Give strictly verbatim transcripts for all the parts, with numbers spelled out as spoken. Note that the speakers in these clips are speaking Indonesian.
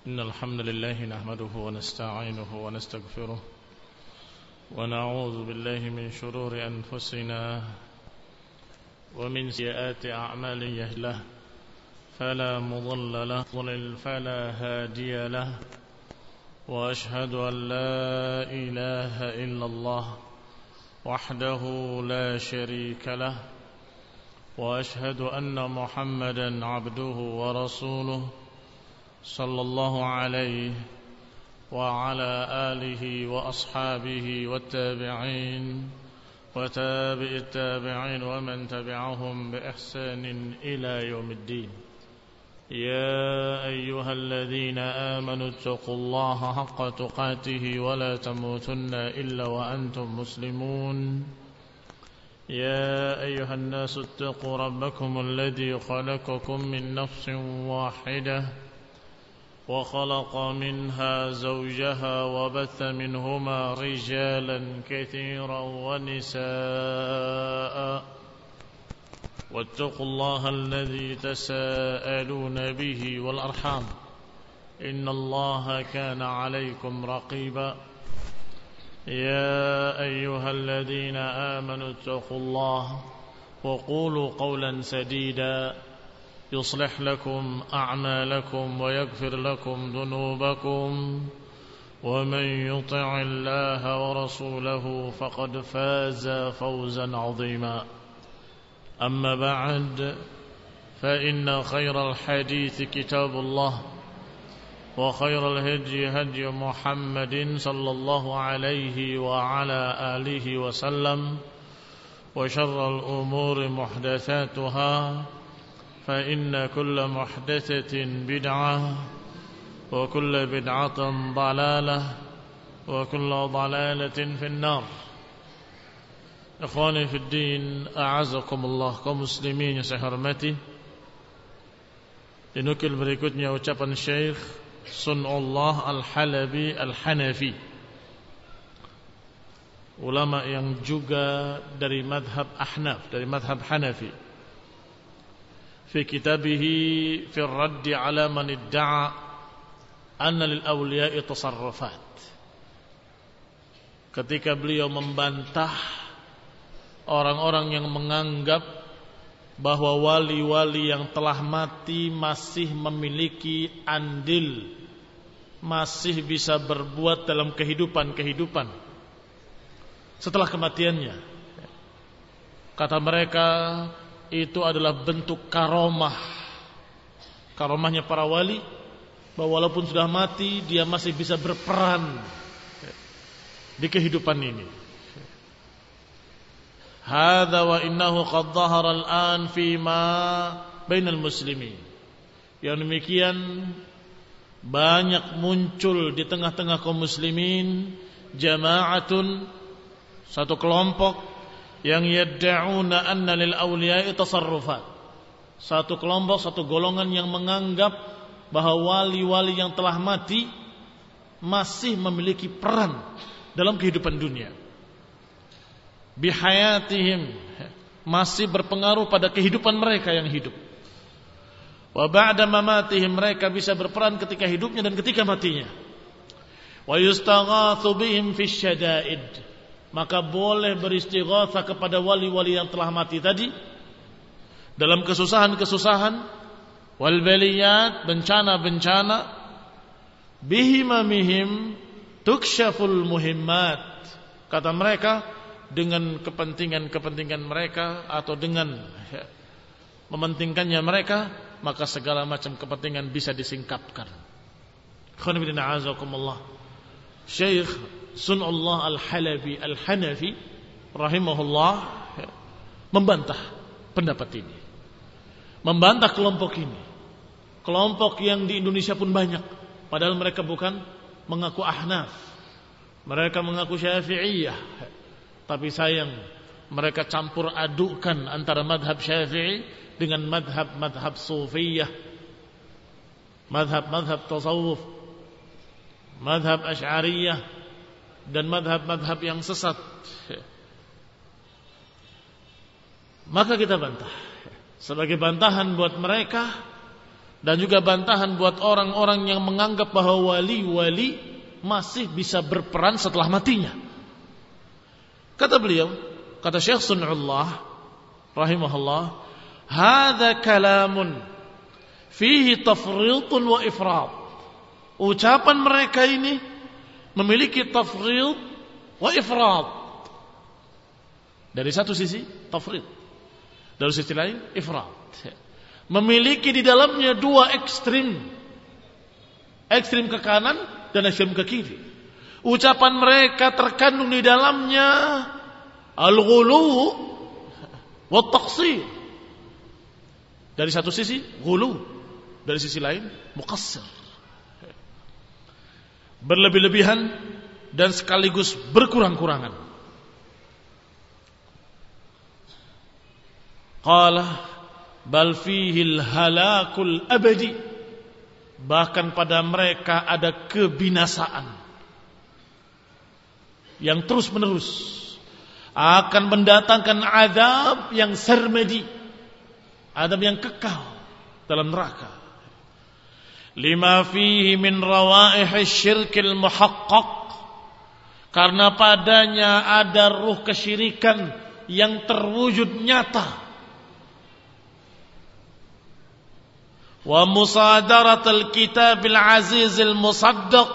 إن الحمد لله نحمده ونستعينه ونستغفره ونعوذ بالله من شرور أنفسنا ومن سيئات أعمالنا يهده له فلا مضل له ومن فلا هادي له وأشهد أن لا إله إلا الله وحده لا شريك له وأشهد أن محمدا عبده ورسوله صلى الله عليه وعلى آله وأصحابه والتابعين وتابع التابعين ومن تبعهم بإحسان إلى يوم الدين. يا أيها الذين آمنوا اتقوا الله حق تقاته ولا تموتن إلا وأنتم مسلمون. يا أيها الناس اتقوا ربكم الذي خلقكم من نفس واحدة وخلق منها زوجها وبث منهما رجالا كثيرا ونساء واتقوا الله الذي تساءلون به والأرحام إن الله كان عليكم رقيبا. يا أيها الذين آمنوا اتقوا الله وقولوا قولا سديدا يصلح لكم أعمالكم ويغفر لكم ذنوبكم ومن يطع الله ورسوله فقد فاز فوزا عظيما. أما بعد فإن خير الحديث كتاب الله وخير الهدي هدي محمد صلى الله عليه وعلى آله وسلم وشر الأمور محدثاتها فإن كل محدثة بدعة وكل بدعة ضلالة وكل ضلالة في النار. Ikhwani fi din, a'azakumullah, kaum muslimin yang saya hormati. Dinukil berikutnya ucapan Syekh Sun'ullah Al-Halabi Al-Hanafi, ulama yang juga dari madhab Ahnaf, dari madhab Hanafi. Fi kitabihi fi raddi ala man idda'a anna lil awliya'i tasarrufat. Ketika beliau membantah orang-orang yang menganggap bahwa wali-wali yang telah mati masih memiliki andil, masih bisa berbuat dalam kehidupan-kehidupan setelah kematiannya. Kata mereka, itu adalah bentuk karomah, karomahnya para wali, bahwa walaupun sudah mati dia masih bisa berperan di kehidupan ini. Hadza wa innahu qad dhahara al-an fi ma bainal muslimin. Yang demikian banyak muncul di tengah-tengah kaum muslimin jama'atun, satu kelompok yang yadda'una anna lil awliya'i tasarrufat. Satu kelompok, satu golongan yang menganggap bahwa wali-wali yang telah mati masih memiliki peran dalam kehidupan dunia. Bihayatihim, masih berpengaruh pada kehidupan mereka yang hidup. Wa ba'da mamatihim, mereka bisa berperan ketika hidupnya dan ketika matinya. Wa yustaghatsu bihim fi syada'id, maka boleh beristighatsah kepada wali-wali yang telah mati tadi dalam kesusahan-kesusahan, wal baliyat, bencana-bencana, bihimamihim tukshaful muhimmat. Kata mereka, dengan kepentingan-kepentingan mereka atau dengan ya, mementingkannya mereka, maka segala macam kepentingan bisa disingkapkan. Khonibidina azakumullah. Syekh Sun'ullah Al-Halabi Al-Hanafi rahimahullah ya, membantah pendapat ini, membantah kelompok ini, kelompok yang di Indonesia pun banyak, padahal mereka bukan mengaku Ahnaf, mereka mengaku Syafi'iyah. Tapi sayang, mereka campur adukkan antara madhab Syafi'i dengan madhab-madhab Sufiyah, madhab-madhab tasawuf, madhab Asy'ariyah, dan madhab-madhab yang sesat. Maka kita bantah sebagai bantahan buat mereka dan juga bantahan buat orang-orang yang menganggap bahwa wali-wali masih bisa berperan setelah matinya. Kata beliau, kata Syekh Sun'ullah rahimahullah, hadza kalamun fihi tafridun wa ifrat. Ucapan mereka ini memiliki tafrid wa ifrat. Dari satu sisi tafrid, dari sisi lain ifrat. Memiliki di dalamnya dua ekstrim, ekstrim ke kanan dan ekstrim ke kiri. Ucapan mereka terkandung di dalamnya al-ghulu wa taqsir. Dari satu sisi ghulu, dari sisi lain muqassir. Berlebih-lebihan dan sekaligus berkurang-kurangan. Qala bal fihil halakul abadi. Bahkan pada mereka ada kebinasaan yang terus menerus akan mendatangkan azab yang sarmadi, azab yang kekal dalam neraka. Lima fihi min rawaihi syirkil muhaqqaq, karena padanya ada ruh kesyirikan yang terwujud nyata. Wa musadaratul kitabil azizil musaddaq,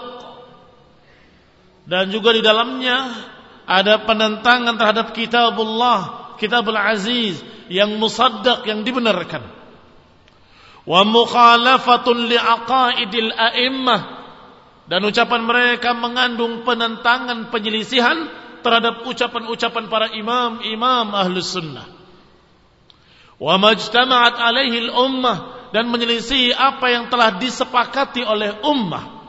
dan juga di dalamnya ada penentangan terhadap kitabullah, kitabul aziz yang musaddaq, yang dibenarkan. Wa mukhalafatun li'aqaidil a'immah, dan ucapan mereka mengandung penentangan, penyelisihan terhadap ucapan-ucapan para imam-imam ahlus sunnah. Wa majtama'at alaihi al-ummah, dan menyelisih apa yang telah disepakati oleh ummah.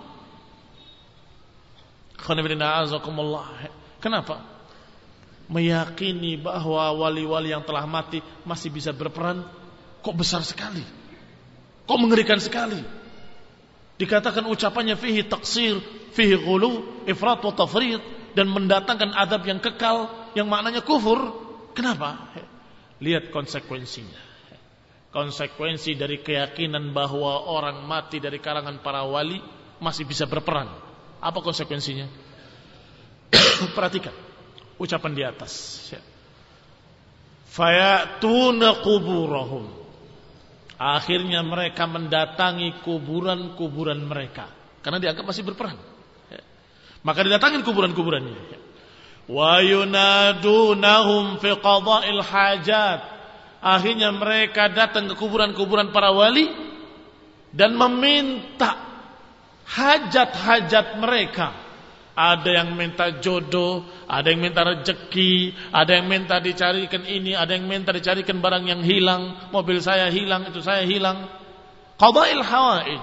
Kenapa? Meyakini bahwa wali-wali yang telah mati masih bisa berperan, kok besar sekali, kok mengerikan sekali. Dikatakan ucapannya fihi taqsir, fihi ghulu, ifrat wa tafrid, dan mendatangkan adab yang kekal, yang maknanya kufur. Kenapa? Lihat konsekuensinya. Konsekuensi dari keyakinan bahwa orang mati dari kalangan para wali masih bisa berperan. Apa konsekuensinya? Perhatikan ucapan di atas. Fayatuna quburahum, akhirnya mereka mendatangi kuburan-kuburan mereka karena dianggap masih berperan. Maka didatangin kuburan-kuburannya. Wa yunadunahum fi qada'il hajat, akhirnya mereka datang ke kuburan-kuburan para wali dan meminta hajat-hajat mereka. Ada yang minta jodoh, ada yang minta rezeki, ada yang minta dicarikan ini, ada yang minta dicarikan barang yang hilang. Mobil saya hilang, itu saya hilang. Qada'il hawaij,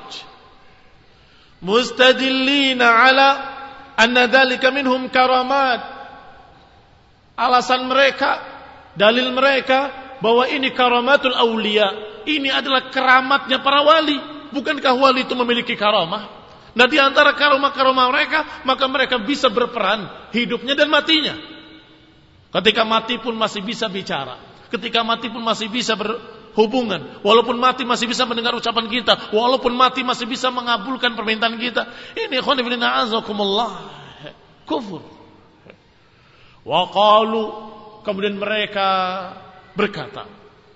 mustadillina ala anna dhalika minhum karamat. Alasan mereka, dalil mereka bahwa ini karamatul awliya, ini adalah keramatnya para wali. Bukankah wali itu memiliki karamah? Nah, di antara karamah-karamah mereka, maka mereka bisa berperan hidupnya dan matinya. Ketika mati pun masih bisa bicara, ketika mati pun masih bisa berhubungan, walaupun mati masih bisa mendengar ucapan kita, walaupun mati masih bisa mengabulkan permintaan kita. Ini ikhwan fillah azakumullah, kufur. Wa qalu, kemudian mereka berkata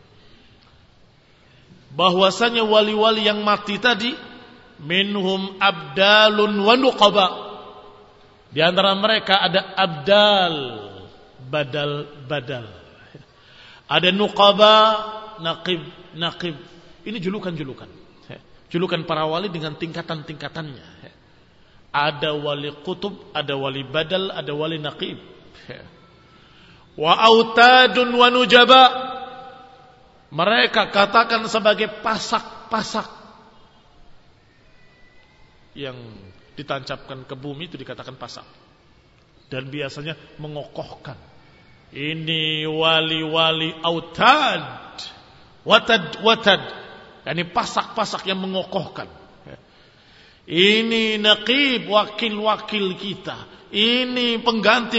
bahwasanya wali-wali yang mati tadi minhum abdalun wa nuqaba, di antara mereka ada abdal, badal-badal, ada nuqaba, naqib, naqib. Ini julukan-julukan, julukan para wali dengan tingkatan-tingkatannya. Ada wali qutub, ada wali badal, ada wali naqib. Wa autadun wa nujaba, mereka katakan sebagai pasak-pasak yang ditancapkan ke bumi, itu dikatakan pasak, dan biasanya mengokohkan. Ini wali-wali autad, watad, watad, ini pasak-pasak yang mengokohkan. Ini naqib, wakil-wakil kita. Ini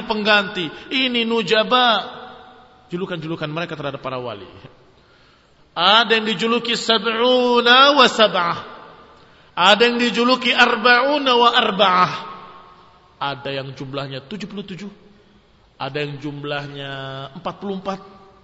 pengganti-pengganti. Ini nujaba, julukan-julukan mereka terhadap para wali. Ada yang dijuluki sab'una wa sab'ah. Ada yang dijuluki arba'una wa arba'ah. Ada yang jumlahnya tujuh puluh tujuh. Ada yang jumlahnya empat puluh empat.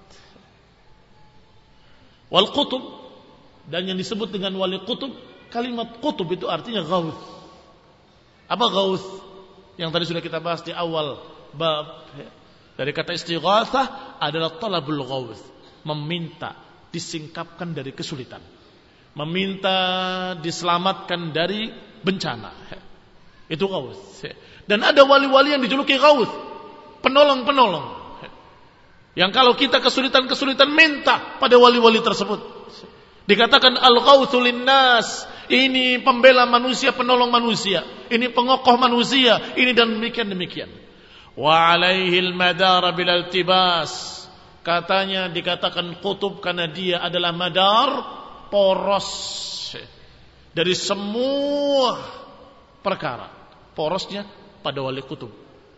Wal qutub, dan yang disebut dengan wali qutub, kalimat qutub itu artinya ghauth. Apa ghauth? Yang tadi sudah kita bahas di awal bab. Dari kata istighatsah adalah talabul ghauth, meminta disingkapkan dari kesulitan, meminta diselamatkan dari bencana. Itu ghauth. Dan ada wali-wali yang dijuluki ghauth, penolong-penolong. Yang kalau kita kesulitan-kesulitan minta pada wali-wali tersebut. Dikatakan al-ghauthu linnas, ini pembela manusia, penolong manusia, ini pengokoh manusia, ini dan demikian demikian. Wa alaihi al-madar bil altibas. Katanya dikatakan qutub karena dia adalah madar, poros dari semua perkara. Porosnya pada wali qutub.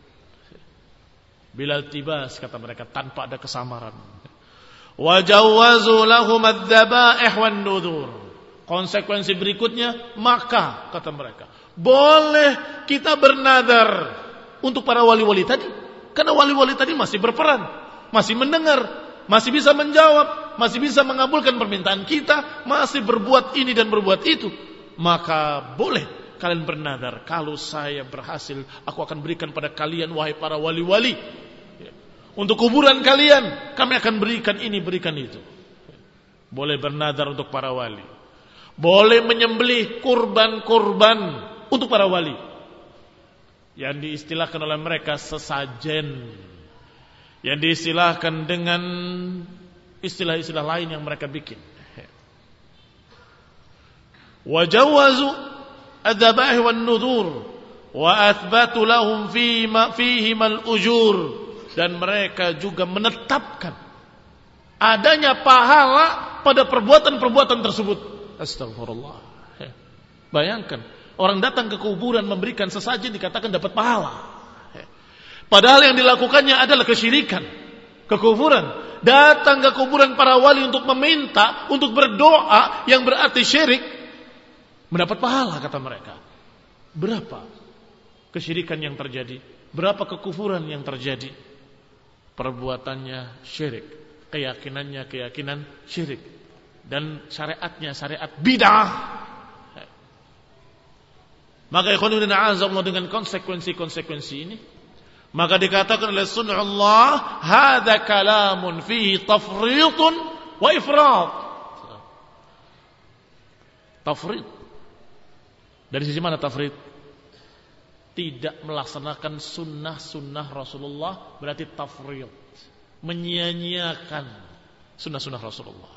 Bilal tibas, kata mereka, tanpa ada kesamaran. Wa jawazu lahum adz-dzabaih wan nudhur. Konsekuensi berikutnya, maka kata mereka, boleh kita bernadar untuk para wali-wali tadi. Karena wali-wali tadi masih berperan, masih mendengar, masih bisa menjawab, masih bisa mengabulkan permintaan kita, masih berbuat ini dan berbuat itu. Maka boleh kalian bernadar, kalau saya berhasil, aku akan berikan pada kalian, wahai para wali-wali, untuk kuburan kalian, kami akan berikan ini, berikan itu. Boleh bernadar untuk para wali. Boleh menyembelih kurban-kurban untuk para wali, yang diistilahkan oleh mereka sesajen, yang diistilahkan dengan istilah-istilah lain yang mereka bikin. Wajawazu adz-dzabaih wan nudhur wa athbatu lahum fihi mal ujur, dan mereka juga menetapkan adanya pahala pada perbuatan-perbuatan tersebut. Astagfirullah. Bayangkan, orang datang ke kuburan memberikan sesajen dikatakan dapat pahala. Padahal yang dilakukannya adalah kesyirikan, kekufuran. Datang ke kuburan para wali untuk meminta, untuk berdoa yang berarti syirik, mendapat pahala, kata mereka. Berapa kesyirikan yang terjadi? Berapa kekufuran yang terjadi? Perbuatannya syirik, keyakinannya keyakinan syirik, dan syariatnya syariat bid'ah. Maka ikhwan fillah azza dengan konsekuensi-konsekuensi ini, maka dikatakan oleh sunnaullah, hadza kalamun fihi tafridun wa ifrat. Tafrid. Dari sisi mana tafrid? Tidak melaksanakan sunnah-sunnah Rasulullah berarti tafrid, menyia-nyiakan sunnah-sunnah Rasulullah,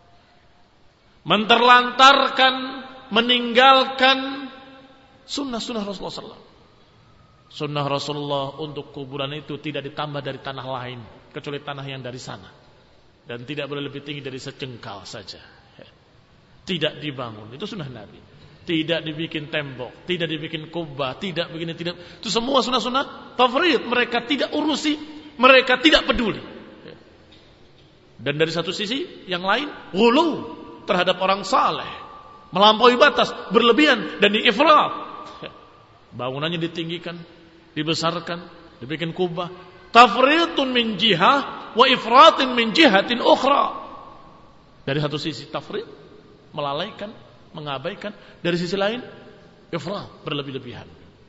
menterlantarkan, meninggalkan sunnah-sunnah Rasulullah sallallahu alaihi wasallam. Sunnah Rasulullah untuk kuburan itu tidak ditambah dari tanah lain kecuali tanah yang dari sana, dan tidak boleh lebih tinggi dari secengkal saja. Tidak dibangun, itu sunnah Nabi. Tidak dibikin tembok, tidak dibikin kubah, tidak begini, tidak. Itu semua sunnah-sunnah tafrid. Mereka tidak urusi, mereka tidak peduli. Dan dari satu sisi yang lain, ghulu terhadap orang saleh, melampaui batas, berlebihan dan diifrat. Bangunannya ditinggikan, dibesarkan, dibikin kubah. Tafridun min jihah wa ifratin min jihatin ukhra. Dari satu sisi tafrid, melalaikan, mengabaikan. Dari sisi lain ifrat, berlebih-lebihan.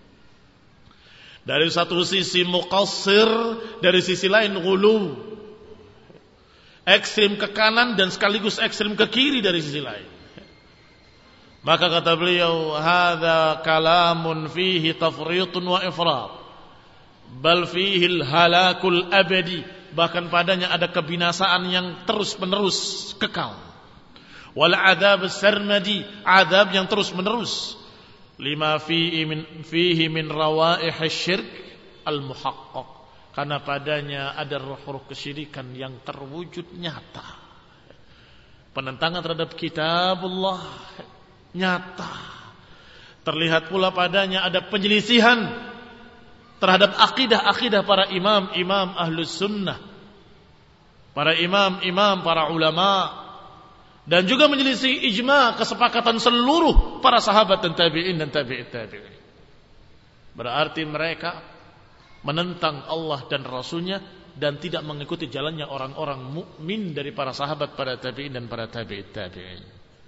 Dari satu sisi muqassir, dari sisi lain ghulu, ekstrim ke kanan dan sekaligus ekstrim ke kiri dari sisi lain. Maka kata beliau, hadza kalamun fihi tafritun wa ifrat, bal fihi al-halakul abadi, bahkan padanya ada kebinasaan yang terus-menerus kekal. Wal adab sarmadi, adab yang terus menerus. Lima fihi min fihi min rawaih syirk al muhaqqaq, karena padanya ada ruh-ruh kesyirikan yang terwujud nyata. Penentangan terhadap kitabullah nyata. Terlihat pula padanya ada penyelisihan terhadap akidah-akidah para imam-imam ahlus sunnah, para imam-imam, para ulama. dan juga menyelisih ijma kesepakatan seluruh para sahabat dan tabi'in dan tabi'it tabi'in. Berarti mereka menentang Allah dan Rasulnya dan tidak mengikuti jalannya orang-orang mukmin dari para sahabat, para tabi'in dan para tabi'it tabi'in.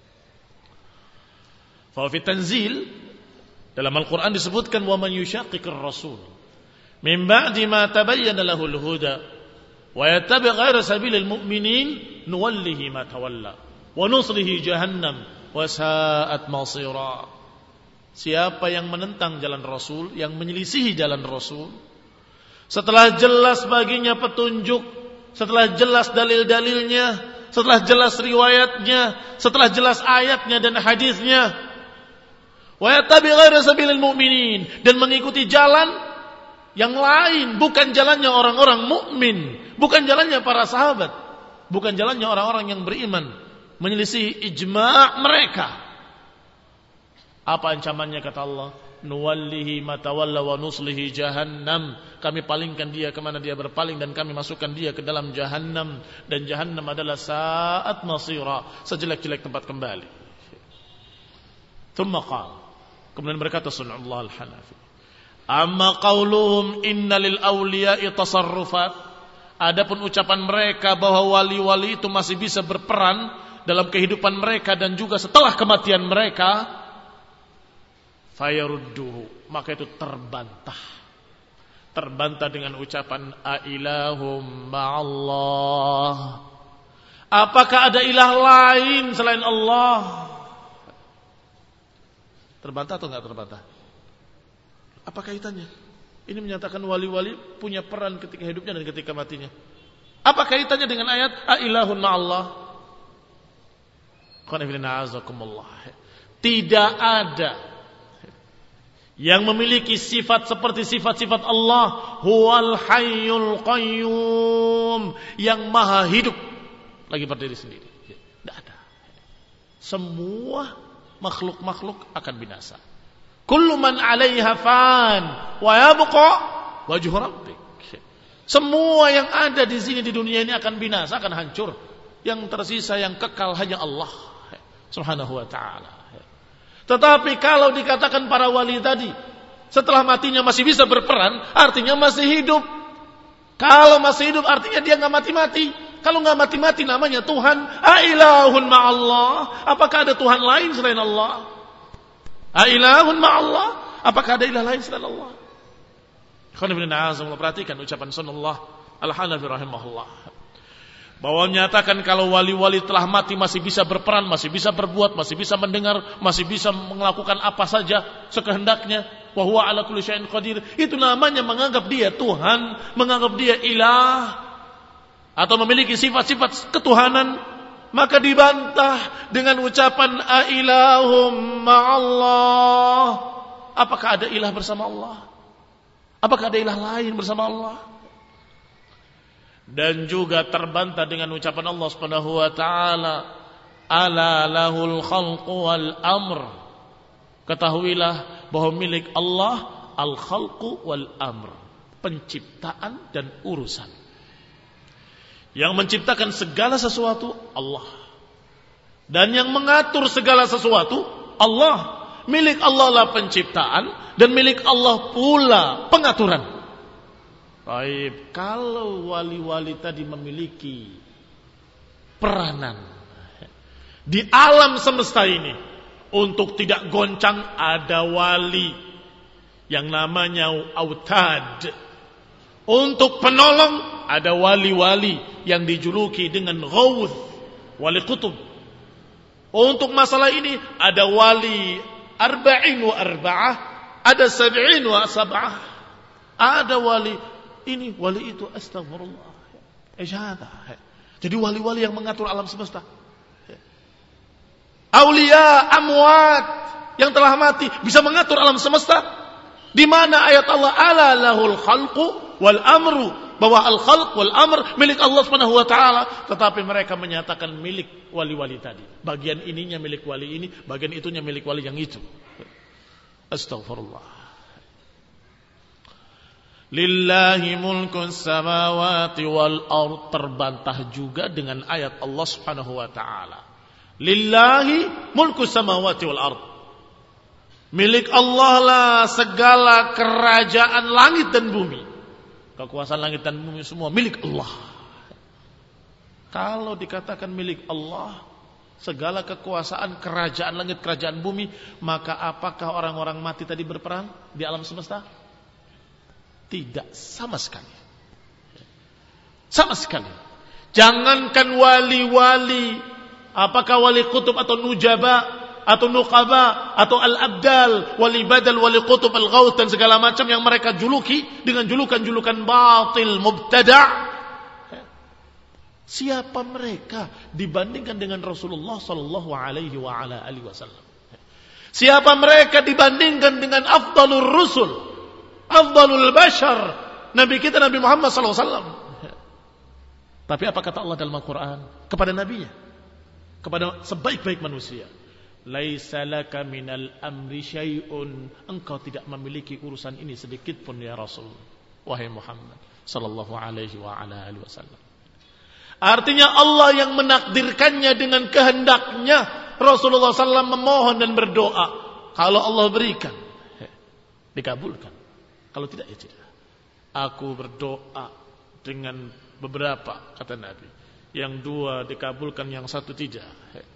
Fa fi tanzil, dalam Al-Qur'an disebutkan wa man yushaqiqir rasul min ba'di ma tabayyana lahul huda wa yattabi' ghayra sabilil mu'minin nuwallihi ma tawalla wa nuslihi jahannam wa sa'at masira. Siapa yang menentang jalan Rasul, yang menyelisihi jalan Rasul, setelah jelas baginya petunjuk, setelah jelas dalil-dalilnya, setelah jelas riwayatnya, setelah jelas ayatnya dan hadisnya, wa yattabi' ghayra sabilil mu'minin, dan mengikuti jalan yang lain, bukan jalannya orang-orang mukmin, bukan jalannya para sahabat, bukan jalannya orang-orang yang beriman, menyelisih ijma' mereka. Apa ancamannya kata Allah? Nuwallihi ma tawalla wa nuslihi jahannam. Kami palingkan dia kemana dia berpaling dan kami masukkan dia ke dalam jahannam, dan jahannam adalah sa'at masira, sejelek-jelek tempat kembali. Thumma qala, kemudian berkata Sun'ullah Al-Hanafi, amma qauluhum inna lil awliya'i tasarrufat, adapun ucapan mereka bahwa wali-wali itu masih bisa berperan dalam kehidupan mereka dan juga setelah kematian mereka, fayarudduhu, maka itu terbantah. Terbantah dengan ucapan ailahum ma'allah, apakah ada ilah lain selain Allah? Terbantah atau enggak terbantah? Apa kaitannya? Ini menyatakan wali-wali punya peran ketika hidupnya dan ketika matinya. Apa kaitannya dengan ayat ailahun ma'allah? Tidak ada yang memiliki sifat seperti sifat-sifat Allah, huwal hayyul qayyum, yang maha hidup lagi berdiri sendiri. Tidak ada. Semua makhluk-makhluk akan binasa. Kullu man 'alaiha fan wa yabqa wajhu rabbik. Semua yang ada di sini di dunia ini akan binasa, akan hancur. Yang tersisa, yang kekal hanya Allah Subhanahu wa ta'ala. Tetapi kalau dikatakan para wali tadi setelah matinya masih bisa berperan, artinya masih hidup. Kalau masih hidup artinya dia enggak mati-mati. Kalau enggak mati-mati namanya Tuhan. Ailahun ma'allah, apakah ada Tuhan lain selain Allah? Ailahun ma'allah, apakah ada ilah lain selain Allah? Perhatikan ucapan Sunullah Al-Hanafi rahimahullah, bahwa menyatakan kalau wali-wali telah mati masih bisa berperan, masih bisa berbuat, masih bisa mendengar, masih bisa melakukan apa saja sekehendaknya, wa huwa ala kulli syai'in qadir, itu namanya menganggap dia Tuhan, menganggap dia ilah, atau memiliki sifat-sifat ketuhanan. Maka dibantah dengan ucapan ailahum ma'allah, apakah ada ilah bersama Allah? Apakah ada ilah lain bersama Allah? Dan juga terbantah dengan ucapan Allah Subhanahu wa taala, ala lahul khalqu wal amr. Ketahuilah bahwa milik Allah al khalqu wal amr, penciptaan dan urusan. Yang menciptakan segala sesuatu Allah, dan yang mengatur segala sesuatu Allah. Milik Allah lah penciptaan, dan milik Allah pula pengaturan. Baik, kalau wali-wali tadi memiliki peranan di alam semesta ini, untuk tidak goncang ada wali yang namanya autad. Untuk penolong ada wali-wali yang dijuluki dengan ghawth, wali kutub. Untuk masalah ini ada wali arba'in wa arba'ah, ada sab'in wa sab'ah, ada wali ini, wali itu, astagfirullah. Ijada. Jadi wali-wali yang mengatur alam semesta. Aulia, amwat, yang telah mati bisa mengatur alam semesta. Di mana ayat Allah ala lahul khalqu wal amru, bahwa al khalq wal amr milik Allah Subhanahu wa taala, tetapi mereka menyatakan milik wali-wali tadi. Bagian ininya milik wali ini, bagian itunya milik wali yang itu. Astagfirullah. Lillahi mulkus samawati wal ard, terbantah juga dengan ayat Allah Subhanahu wa taala. Lillahi mulku samawati wal ard. Milik Allah lah segala kerajaan langit dan bumi. Kekuasaan langit dan bumi semua milik Allah. Kalau dikatakan milik Allah, segala kekuasaan kerajaan langit, kerajaan bumi, maka apakah orang-orang mati tadi berperan di alam semesta? Tidak, sama sekali. Sama sekali. Jangankan wali-wali, apakah wali kutub atau nujaba atau nuqaba atau al-abdal, wali badal, wali kutub, al-ghaut dan segala macam yang mereka juluki dengan julukan-julukan batil, mubtada'. Siapa mereka dibandingkan dengan Rasulullah sallallahu alaihi wa ala alihi wasallam? Siapa mereka dibandingkan dengan afdalur rusul, afdalul bashar, Nabi kita Nabi Muhammad sallallahu alaihi wasallam? Tapi apa kata Allah dalam Al-Quran kepada nabinya, kepada sebaik-baik manusia? Laisa laka minal amri syai'un. Engkau tidak memiliki urusan ini sedikit pun ya Rasul, wahai Muhammad sallallahu alaihi wa ala alihi wasallam. Artinya Allah yang menakdirkannya dengan kehendaknya. Rasulullah sallallahu alaihi wasallam memohon dan berdoa. Kalau Allah berikan, dikabulkan. Kalau tidak, ya tidak. Aku berdoa dengan beberapa, kata Nabi. Yang dua dikabulkan, yang satu tidak.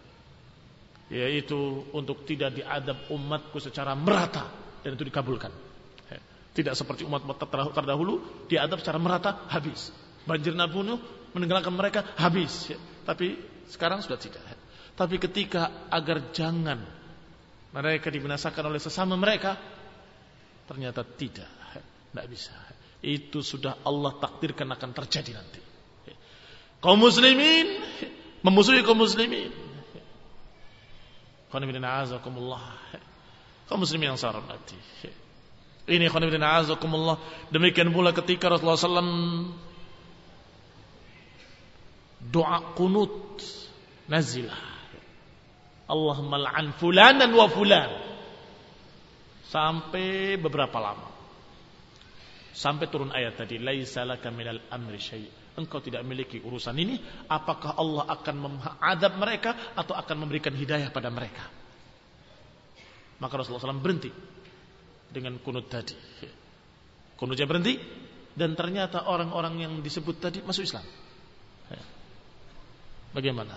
Yaitu untuk tidak diadab umatku secara merata. Dan itu dikabulkan. Tidak seperti umat terdahulu, diadab secara merata, habis. Banjir nabunuh, menenggelamkan mereka, habis. Tapi sekarang sudah tidak. Tapi ketika agar jangan mereka dibinasakan oleh sesama mereka, ternyata tidak. Tidak bisa. Itu sudah Allah takdirkan akan terjadi nanti. Kaum muslimin memusuhi kaum muslimin. Kaum muslimin yang saya hormati. Ini khonibidin a'azakumullah. Demikian pula ketika Rasulullah sallallahu alaihi wasallam doa qunut nazilah, Allahumma la'an fulanan wa fulan, sampai beberapa lama, sampai turun ayat tadi, laisa laka minal amri syai'. Engkau tidak memiliki urusan ini. Apakah Allah akan mengadab mereka atau akan memberikan hidayah pada mereka? Maka Rasulullah sallallahu alaihi wasallam berhenti dengan kunut tadi. Kunutnya berhenti, dan ternyata orang-orang yang disebut tadi masuk Islam. Bagaimana?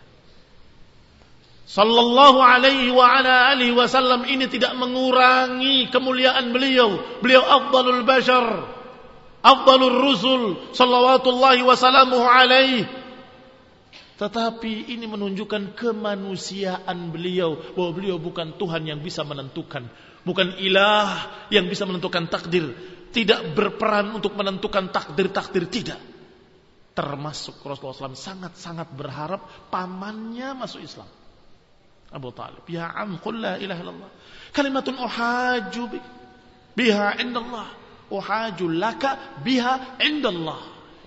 Sallallahu alaihi wa ala alihi wasallam ini tidak mengurangi kemuliaan beliau. Beliau afdalul bashar, afdalur rusul, salawatullahi wasallamuhu alaihi. Tetapi ini menunjukkan kemanusiaan beliau, bahwa beliau bukan Tuhan yang bisa menentukan, bukan ilah yang bisa menentukan takdir, tidak berperan untuk menentukan takdir-takdir, tidak. Termasuk Rasulullah sallallahu alaihi wasallam sangat-sangat berharap pamannya masuk Islam, Abu Talib. Ya am, qul la ilaha illallah kalimatun uhaju biha indallah, uhaju laka biha indallah.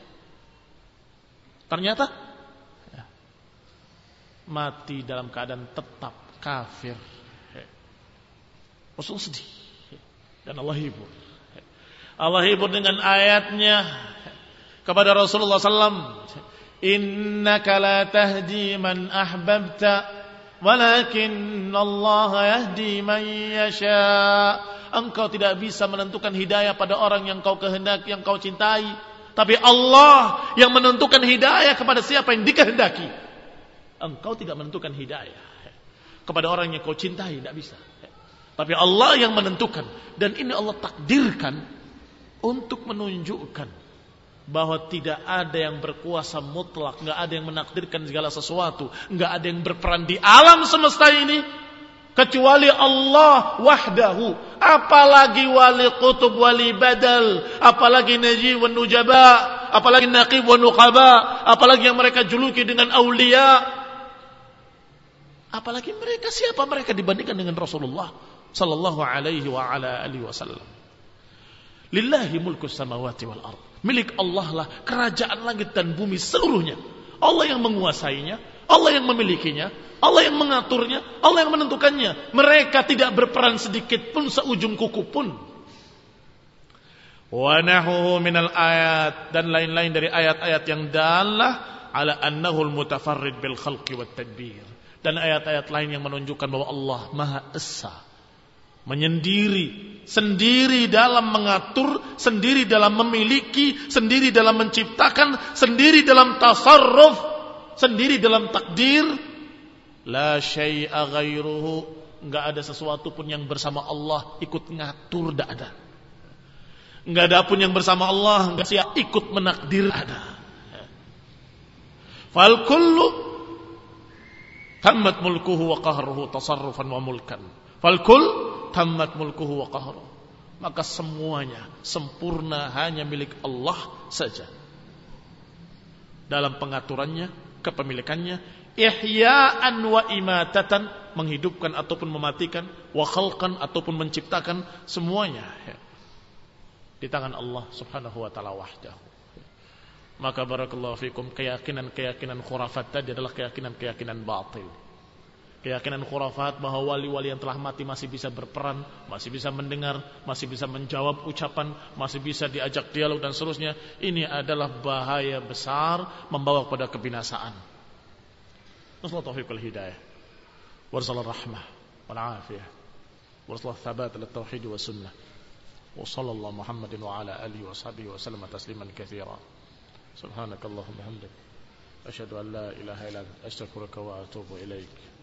Ternyata ya, mati dalam keadaan tetap kafir. Rasul sedih, dan Allah hibur. Allah hibur dengan ayatnya kepada Rasulullah sallallahu alaihi wasallam, innaka la tahdi man ahbabta walakin Allah yahdi man yasha. Engkau tidak bisa menentukan hidayah pada orang yang kau kehendaki, yang kau cintai, tapi Allah yang menentukan hidayah kepada siapa yang dikehendaki. Engkau tidak menentukan hidayah kepada orang yang kau cintai, tidak bisa. Tapi Allah yang menentukan, dan ini Allah takdirkan untuk menunjukkan bahwa tidak ada yang berkuasa mutlak, enggak ada yang menakdirkan segala sesuatu, enggak ada yang berperan di alam semesta ini kecuali Allah wahdahu. Apalagi wali qutub, wali badal, apalagi naji wa nujaba, apalagi naqib wa nuqaba, apalagi yang mereka juluki dengan aulia, apalagi mereka, siapa mereka dibandingkan dengan Rasulullah sallallahu alaihi wa ala alihi wasallam. Lillahi mulku samawati wal ard. Milik Allah lah kerajaan langit dan bumi seluruhnya. Allah yang menguasainya, Allah yang memilikinya, Allah yang mengaturnya, Allah yang menentukannya. Mereka tidak berperan sedikit pun, seujung kuku pun. Wa nahuhu minal ayat, dan lain-lain dari ayat-ayat yang dalah ala annahul mutafarrid bil khalqi wat tadbir, dan ayat-ayat lain yang menunjukkan bahwa Allah Maha Esa, menyendiri, sendiri dalam mengatur, sendiri dalam memiliki, sendiri dalam menciptakan, sendiri dalam tasarruf, sendiri dalam takdir. La syai'a ghairuhu, enggak ada sesuatu pun yang bersama Allah ikut ngatur, enggak ada. Enggak ada pun yang bersama Allah enggak siap ikut menakdir, ada. Fal kullu tammat mulkuhu wa qahruhu tasarrufan wa mulkan. Fal kull tammat mulkuhu wa qahruhu. Maka semuanya sempurna hanya milik Allah saja. Dalam pengaturannya, kepemilikannya, ihya'an wa imatatan, menghidupkan ataupun mematikan, wa khalqan ataupun menciptakan, semuanya ya, di tangan Allah Subhanahu wa taala wahdahu. Maka barakallahu fikum, keyakinan-keyakinan khurafat tadi adalah keyakinan-keyakinan batil. Keyakinan khurafat bahwa wali-wali yang telah mati masih bisa berperan, masih bisa mendengar, masih bisa menjawab ucapan, masih bisa diajak dialog dan seterusnya. Ini adalah bahaya besar, membawa kepada kebinasaan. Nasallahu taufiq wal hidayah, warzalah rahmah wal afiyah, warzalah thabat ala tauhid wa sunnah. Wa sallallahu Muhammadin wa ala alihi wa sahbihi wa sallam tasliman katsira. Subhanakallahumma hamdik, asyhadu an la ilaha illa anta, astaghfiruka wa atubu ilaik.